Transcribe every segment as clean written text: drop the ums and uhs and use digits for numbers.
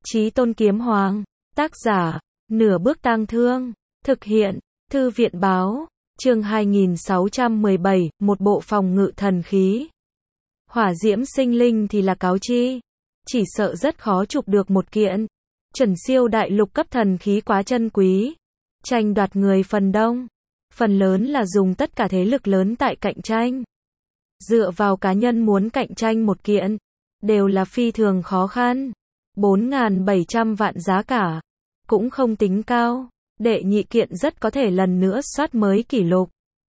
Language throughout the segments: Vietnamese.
Chí Tôn Kiếm Hoàng. Tác giả, Nửa Bước Tang Thương. Thực hiện, Thư viện báo. Chương 2617, một bộ phòng ngự thần khí. Hỏa diễm sinh linh thì là cáo chi. Chỉ sợ rất khó chụp được một kiện. Chuẩn siêu đại lục cấp thần khí quá chân quý. Tranh đoạt người phần đông. Phần lớn là dùng tất cả thế lực lớn tại cạnh tranh. Dựa vào cá nhân muốn cạnh tranh một kiện. Đều là phi thường khó khăn. 4.700 vạn giá cả. Cũng không tính cao. Đệ nhị kiện rất có thể lần nữa soát mới kỷ lục.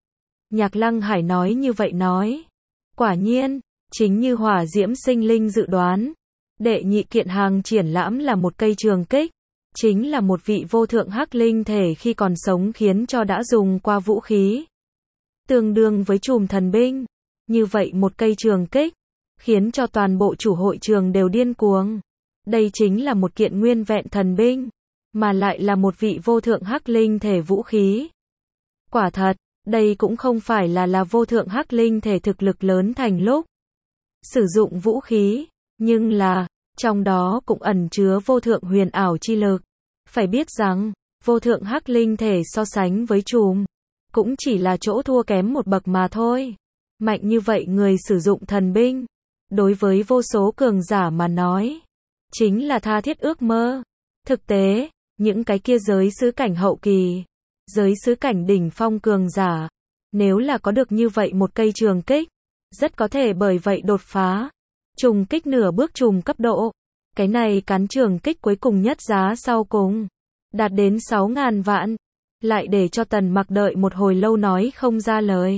Nhạc Lăng Hải nói như vậy nói. Quả nhiên, chính như hỏa diễm sinh linh dự đoán. Đệ nhị kiện hàng triển lãm là một cây trường kích. Chính là một vị vô thượng hắc linh thể khi còn sống khiến cho đã dùng qua vũ khí. Tương đương với chùm thần binh. Như vậy một cây trường kích. Khiến cho toàn bộ chủ hội trường đều điên cuồng. Đây chính là một kiện nguyên vẹn thần binh. Mà lại là một vị vô thượng hắc linh thể vũ khí. Quả thật, đây cũng không phải là vô thượng hắc linh thể thực lực lớn thành lúc sử dụng vũ khí, nhưng là, trong đó cũng ẩn chứa vô thượng huyền ảo chi lực. Phải biết rằng, vô thượng hắc linh thể so sánh với chùm, cũng chỉ là chỗ thua kém một bậc mà thôi. Mạnh như vậy người sử dụng thần binh, đối với vô số cường giả mà nói, chính là tha thiết ước mơ. Thực tế, những cái kia giới sứ cảnh hậu kỳ, giới sứ cảnh đỉnh phong cường giả, nếu là có được như vậy một cây trường kích, rất có thể bởi vậy đột phá, trùng kích nửa bước trùng cấp độ. Cái này cán trường kích cuối cùng nhất giá sau cùng, đạt đến 6.000 vạn, lại để cho Tần Mặc đợi một hồi lâu nói không ra lời.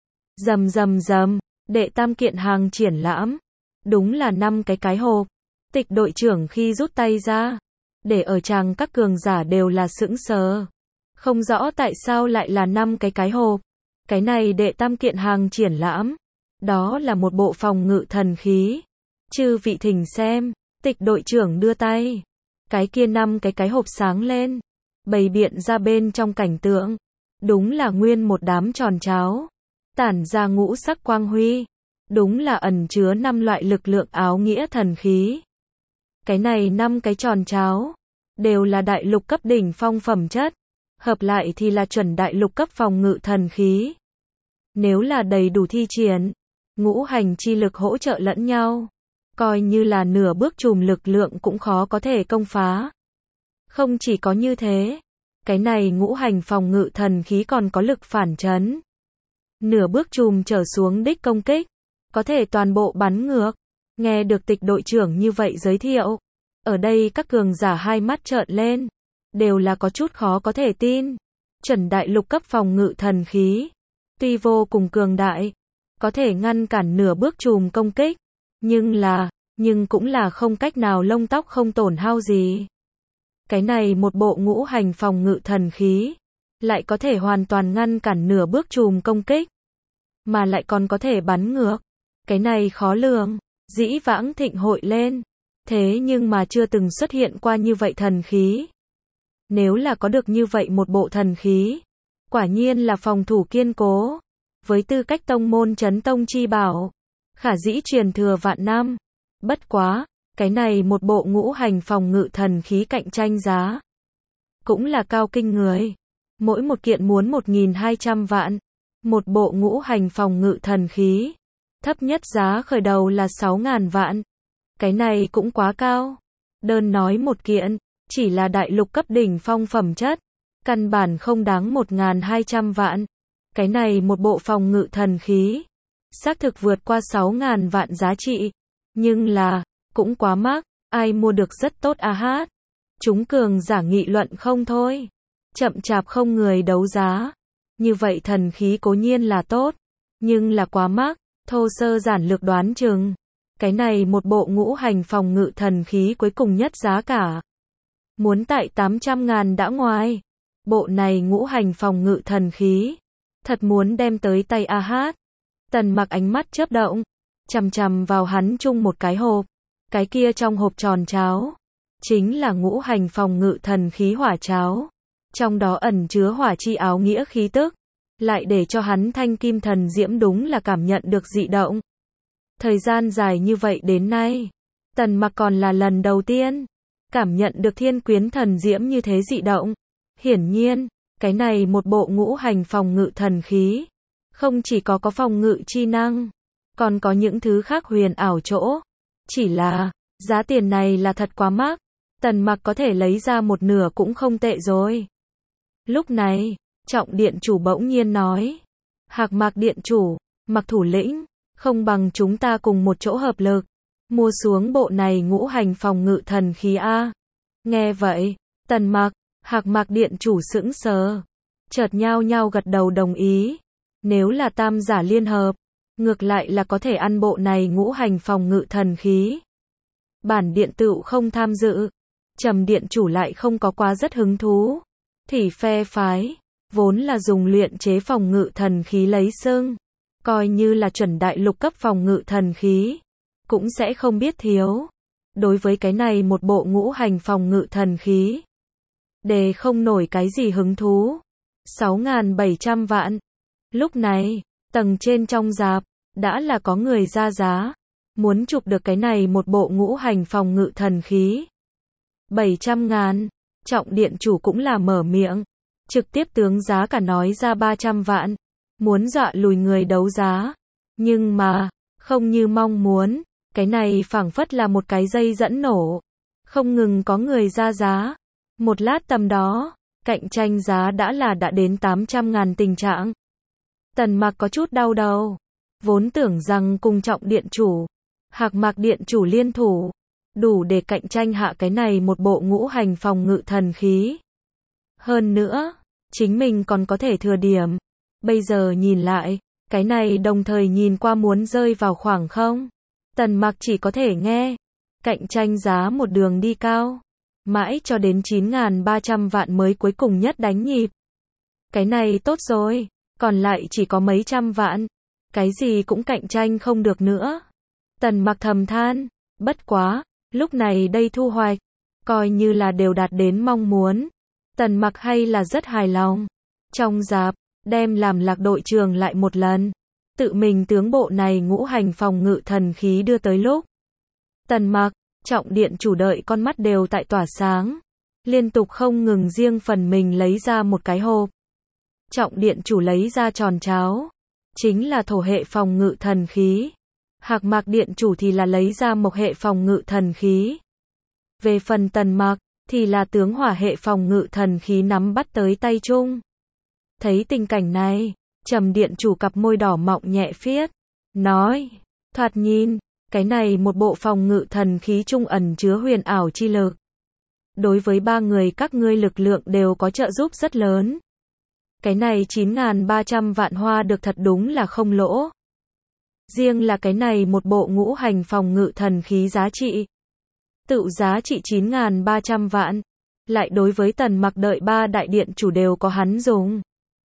Rầm rầm rầm, đệ tam kiện hàng triển lãm, đúng là 5 cái hộp. Tịch đội trưởng khi rút tay ra, để ở chàng các cường giả đều là sững sờ. Không rõ tại sao lại là 5 cái hộp. Cái này đệ tam kiện hàng triển lãm. Đó là một bộ phòng ngự thần khí. Chư vị thỉnh xem. Tịch đội trưởng đưa tay. Cái kia 5 cái hộp sáng lên. Bày biện ra bên trong cảnh tượng. Đúng là nguyên một đám tròn cháo. Tản ra ngũ sắc quang huy. Đúng là ẩn chứa 5 loại lực lượng áo nghĩa thần khí. Cái này 5 cái tròn cháo, đều là đại lục cấp đỉnh phong phẩm chất, hợp lại thì là chuẩn đại lục cấp phòng ngự thần khí. Nếu là đầy đủ thi triển, ngũ hành chi lực hỗ trợ lẫn nhau, coi như là nửa bước trùm lực lượng cũng khó có thể công phá. Không chỉ có như thế, cái này ngũ hành phòng ngự thần khí còn có lực phản chấn. Nửa bước trùm trở xuống đích công kích, có thể toàn bộ bắn ngược. Nghe được tịch đội trưởng như vậy giới thiệu, ở đây các cường giả hai mắt trợn lên, đều là có chút khó có thể tin. Chuẩn đại lục cấp phòng ngự thần khí, tuy vô cùng cường đại, có thể ngăn cản nửa bước trùm công kích, nhưng cũng là không cách nào lông tóc không tổn hao gì. Cái này một bộ ngũ hành phòng ngự thần khí, lại có thể hoàn toàn ngăn cản nửa bước trùm công kích, mà lại còn có thể bắn ngược. Cái này khó lường. Dĩ vãng thịnh hội lên, thế nhưng mà chưa từng xuất hiện qua như vậy thần khí. Nếu là có được như vậy một bộ thần khí, quả nhiên là phòng thủ kiên cố, với tư cách tông môn chấn tông chi bảo, khả dĩ truyền thừa vạn năm. Bất quá, cái này một bộ ngũ hành phòng ngự thần khí cạnh tranh giá, cũng là cao kinh người. Mỗi một kiện muốn 1.200 vạn, một bộ ngũ hành phòng ngự thần khí. Thấp nhất giá khởi đầu là 6.000 vạn. Cái này cũng quá cao. Đơn nói một kiện, chỉ là đại lục cấp đỉnh phong phẩm chất. Căn bản không đáng 1.200 vạn. Cái này một bộ phòng ngự thần khí. Xác thực vượt qua 6.000 vạn giá trị. Nhưng là, cũng quá mắc. Ai mua được rất tốt a hát. Chúng cường giả nghị luận không thôi. Chậm chạp không người đấu giá. Như vậy thần khí cố nhiên là tốt. Nhưng là quá mắc. Thô sơ giản lược đoán chừng, cái này một bộ ngũ hành phòng ngự thần khí cuối cùng nhất giá cả muốn tại 800.000 đã ngoài. Bộ này ngũ hành phòng ngự thần khí, thật muốn đem tới tay a hát. Tần Mặc ánh mắt chớp động, chằm chằm vào hắn chung một cái hộp. Cái kia trong hộp tròn cháo, chính là ngũ hành phòng ngự thần khí hỏa cháo. Trong đó ẩn chứa hỏa chi áo nghĩa khí tức. Lại để cho hắn thanh kim thần diễm đúng là cảm nhận được dị động. Thời gian dài như vậy đến nay, Tần Mặc còn là lần đầu tiên cảm nhận được thiên quyến thần diễm như thế dị động. Hiển nhiên, cái này một bộ ngũ hành phòng ngự thần khí, không chỉ có phòng ngự chi năng, còn có những thứ khác huyền ảo chỗ. Chỉ là, giá tiền này là thật quá mắc, Tần Mặc có thể lấy ra một nửa cũng không tệ rồi. Lúc này, Trọng điện chủ bỗng nhiên nói, Hạc Mạc điện chủ, Mặc thủ lĩnh, không bằng chúng ta cùng một chỗ hợp lực, mua xuống bộ này ngũ hành phòng ngự thần khí a. Nghe vậy, Tần Mặc, Hạc Mạc điện chủ sững sờ, chợt nhao nhao gật đầu đồng ý. Nếu là tam giả liên hợp, ngược lại là có thể ăn bộ này ngũ hành phòng ngự thần khí. Bản điện tựu không tham dự. Trầm điện chủ lại không có quá rất hứng thú. Thì phe phái, vốn là dùng luyện chế phòng ngự thần khí lấy xưng, coi như là chuẩn đại lục cấp phòng ngự thần khí, cũng sẽ không biết thiếu. Đối với cái này một bộ ngũ hành phòng ngự thần khí, đề không nổi cái gì hứng thú. 6.700 vạn. Lúc này, tầng trên trong rạp, đã là có người ra giá, muốn chụp được cái này một bộ ngũ hành phòng ngự thần khí. 700.000, Trọng điện chủ cũng là mở miệng, trực tiếp tướng giá cả nói ra 300 vạn, muốn dọa lùi người đấu giá. Nhưng mà, không như mong muốn, cái này phảng phất là một cái dây dẫn nổ, không ngừng có người ra giá. Một lát tầm đó, cạnh tranh giá đã đến 800.000 tình trạng. Tần Mặc có chút đau đầu, vốn tưởng rằng cùng Trọng điện chủ, Hạc Mạc điện chủ liên thủ, đủ để cạnh tranh hạ cái này một bộ ngũ hành phòng ngự thần khí. Hơn nữa, chính mình còn có thể thừa điểm. Bây giờ nhìn lại, cái này đồng thời nhìn qua muốn rơi vào khoảng không. Tần Mặc chỉ có thể nghe, cạnh tranh giá một đường đi cao, mãi cho đến 9.300 vạn mới cuối cùng nhất đánh nhịp. Cái này tốt rồi, còn lại chỉ có mấy trăm vạn, cái gì cũng cạnh tranh không được nữa. Tần Mặc thầm than, bất quá, lúc này đây thu hoạch, coi như là đều đạt đến mong muốn. Tần Mặc hay là rất hài lòng. Trong rạp, đem làm Lạc đội trưởng lại một lần, tự mình tướng bộ này ngũ hành phòng ngự thần khí đưa tới lúc. Tần Mặc, Trọng điện chủ đợi con mắt đều tại tỏa sáng, liên tục không ngừng riêng phần mình lấy ra một cái hộp. Trọng điện chủ lấy ra tròn cháo, chính là thổ hệ phòng ngự thần khí. Hạc Mạc điện chủ thì là lấy ra mộc hệ phòng ngự thần khí. Về phần Tần Mặc, thì là tướng hỏa hệ phòng ngự thần khí nắm bắt tới tay chung. Thấy tình cảnh này, Trầm điện chủ cặp môi đỏ mọng nhẹ phiết, nói, thoạt nhìn, cái này một bộ phòng ngự thần khí trung ẩn chứa huyền ảo chi lực. Đối với ba người các ngươi lực lượng đều có trợ giúp rất lớn. Cái này 9.300 vạn hoa được thật đúng là không lỗ. Riêng là cái này một bộ ngũ hành phòng ngự thần khí giá trị, tự giá trị 9.300 vạn, lại đối với Tần Mặc đợi ba đại điện chủ đều có hắn dùng.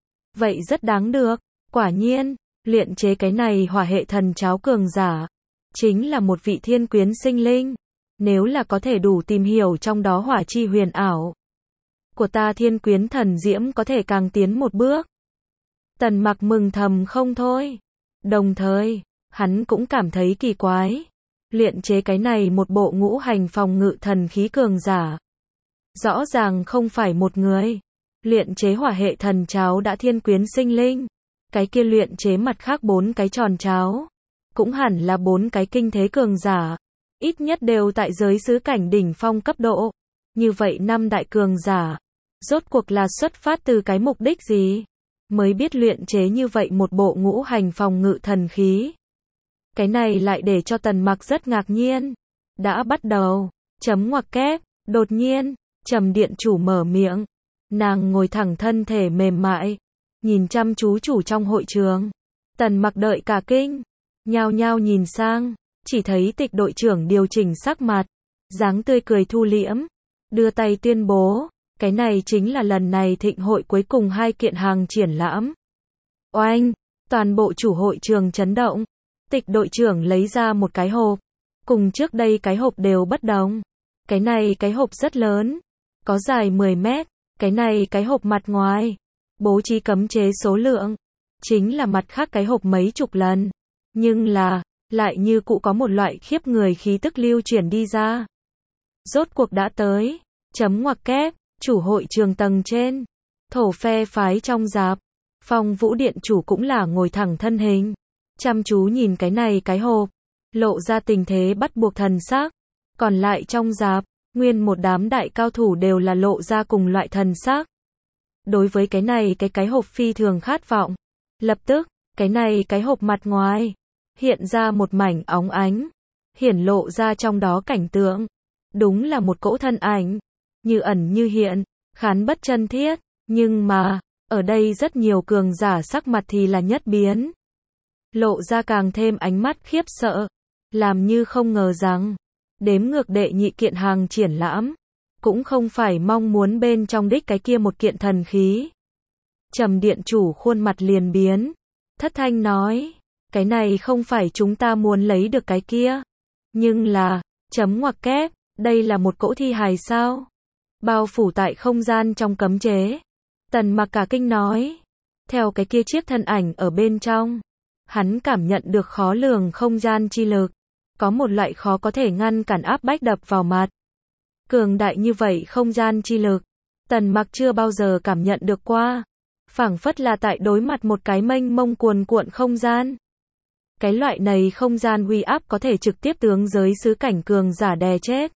Vậy rất đáng được, quả nhiên, luyện chế cái này hỏa hệ thần cháo cường giả, chính là một vị thiên quyến sinh linh. Nếu là có thể đủ tìm hiểu trong đó hỏa chi huyền ảo của ta thiên quyến thần diễm có thể càng tiến một bước. Tần Mặc mừng thầm không thôi. Đồng thời, hắn cũng cảm thấy kỳ quái. Luyện chế cái này một bộ ngũ hành phòng ngự thần khí cường giả, rõ ràng không phải một người. Luyện chế hỏa hệ thần cháo đã thiên quyến sinh linh, cái kia luyện chế mặt khác 4 cái tròn cháo, cũng hẳn là 4 cái kinh thế cường giả, ít nhất đều tại giới xứ cảnh đỉnh phong cấp độ. Như vậy 5 đại cường giả, rốt cuộc là xuất phát từ cái mục đích gì? Mới biết luyện chế như vậy một bộ ngũ hành phòng ngự thần khí. Cái này lại để cho Tần Mặc rất ngạc nhiên. Đã bắt đầu, chấm ngoặc kép, đột nhiên, Trầm điện chủ mở miệng. Nàng ngồi thẳng thân thể mềm mại, nhìn chăm chú chủ trong hội trường. Tần Mặc đợi cả kinh, nhao nhao nhìn sang, chỉ thấy Tịch đội trưởng điều chỉnh sắc mặt, dáng tươi cười thu liễm, đưa tay tuyên bố, cái này chính là lần này thịnh hội cuối cùng 2 kiện hàng triển lãm. Oanh, toàn bộ chủ hội trường chấn động. Tịch đội trưởng lấy ra một cái hộp, cùng trước đây cái hộp đều bất đồng. Cái này cái hộp rất lớn, có dài 10 mét, cái này cái hộp mặt ngoài, bố trí cấm chế số lượng, chính là mặt khác cái hộp mấy chục lần. Nhưng là, lại như cụ có một loại khiếp người khí tức lưu chuyển đi ra. rốt cuộc đã tới. Chấm ngoặc kép, chủ hội trường tầng trên. Thổ phe phái trong dạp. Phong Vũ điện chủ cũng là ngồi thẳng thân hình. Chăm chú nhìn cái này cái hộp. Lộ ra tình thế bắt buộc thần sắc. Còn lại trong dạp, nguyên một đám đại cao thủ đều là lộ ra cùng loại thần sắc. Đối với cái này cái hộp phi thường khát vọng. Lập tức, cái này cái hộp mặt ngoài hiện ra một mảnh óng ánh, hiển lộ ra trong đó cảnh tượng. Đúng là một cỗ thân ảnh, như ẩn như hiện, khán bất chân thiết, nhưng mà, ở đây rất nhiều cường giả sắc mặt thì là nhất biến. Lộ ra càng thêm ánh mắt khiếp sợ, làm như không ngờ rằng, đếm ngược đệ nhị kiện hàng triển lãm, cũng không phải mong muốn bên trong đích cái kia một kiện thần khí. Trầm điện chủ khuôn mặt liền biến, thất thanh nói, cái này không phải chúng ta muốn lấy được cái kia, nhưng là, chấm ngoặc kép, đây là một cỗ thi hài sao? Bao phủ tại không gian trong cấm chế. Tần Mặc cả kinh nói, theo cái kia chiếc thân ảnh ở bên trong, hắn cảm nhận được khó lường không gian chi lực, có một loại khó có thể ngăn cản áp bách đập vào mặt. Cường đại như vậy không gian chi lực, Tần Mặc chưa bao giờ cảm nhận được qua, phảng phất là tại đối mặt một cái mênh mông cuồn cuộn không gian. Cái loại này không gian uy áp có thể trực tiếp tướng giới xứ cảnh cường giả đè chết.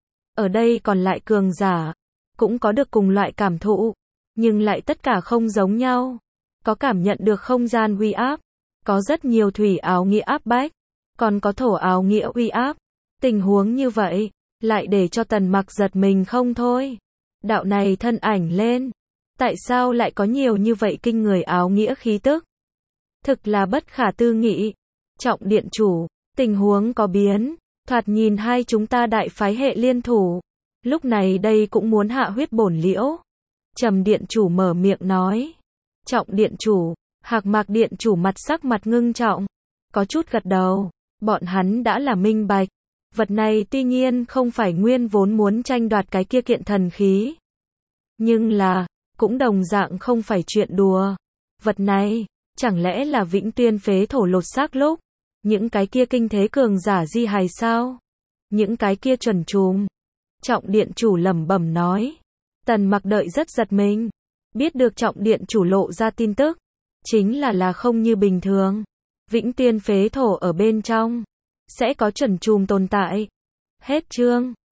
Ở đây còn lại cường giả, cũng có được cùng loại cảm thụ, nhưng lại tất cả không giống nhau. Có cảm nhận được không gian uy áp, có rất nhiều thủy áo nghĩa áp bách, còn có thổ áo nghĩa uy áp. Tình huống như vậy, lại để cho Tần Mặc giật mình không thôi. Đạo này thân ảnh lên, tại sao lại có nhiều như vậy kinh người áo nghĩa khí tức? Thực là bất khả tư nghị. Trọng điện chủ, tình huống có biến, thoạt nhìn hai chúng ta đại phái hệ liên thủ, lúc này đây cũng muốn hạ huyết bổn liễu. Trầm điện chủ mở miệng nói. Trọng điện chủ, Hạc Mạc điện chủ mặt sắc mặt ngưng trọng, có chút gật đầu, bọn hắn đã là minh bạch. Vật này tuy nhiên không phải nguyên vốn muốn tranh đoạt cái kia kiện thần khí, nhưng là, cũng đồng dạng không phải chuyện đùa. Vật này, chẳng lẽ là Vĩnh Tuyên phế thổ lột xác lúc, những cái kia kinh thế cường giả di hài sao? Những cái kia chuẩn chùm. Trọng điện chủ lẩm bẩm nói. Tần Mặc đợi rất giật mình, biết được trọng điện chủ lộ ra tin tức, chính là không như bình thường. Vĩnh Tuyên phế thổ ở bên trong, sẽ có chuẩn chùm tồn tại. Hết chương.